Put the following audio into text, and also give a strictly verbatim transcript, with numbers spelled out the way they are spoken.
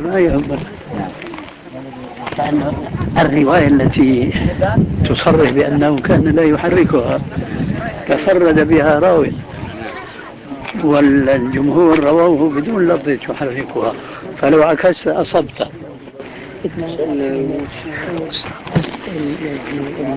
ما يهمنا. لأن الرواية التي تصرح بأنه كان لا يحركها تفرد بها راوي، والجمهور رووه بدون لفظ يحركها، فلو عكست أصبت.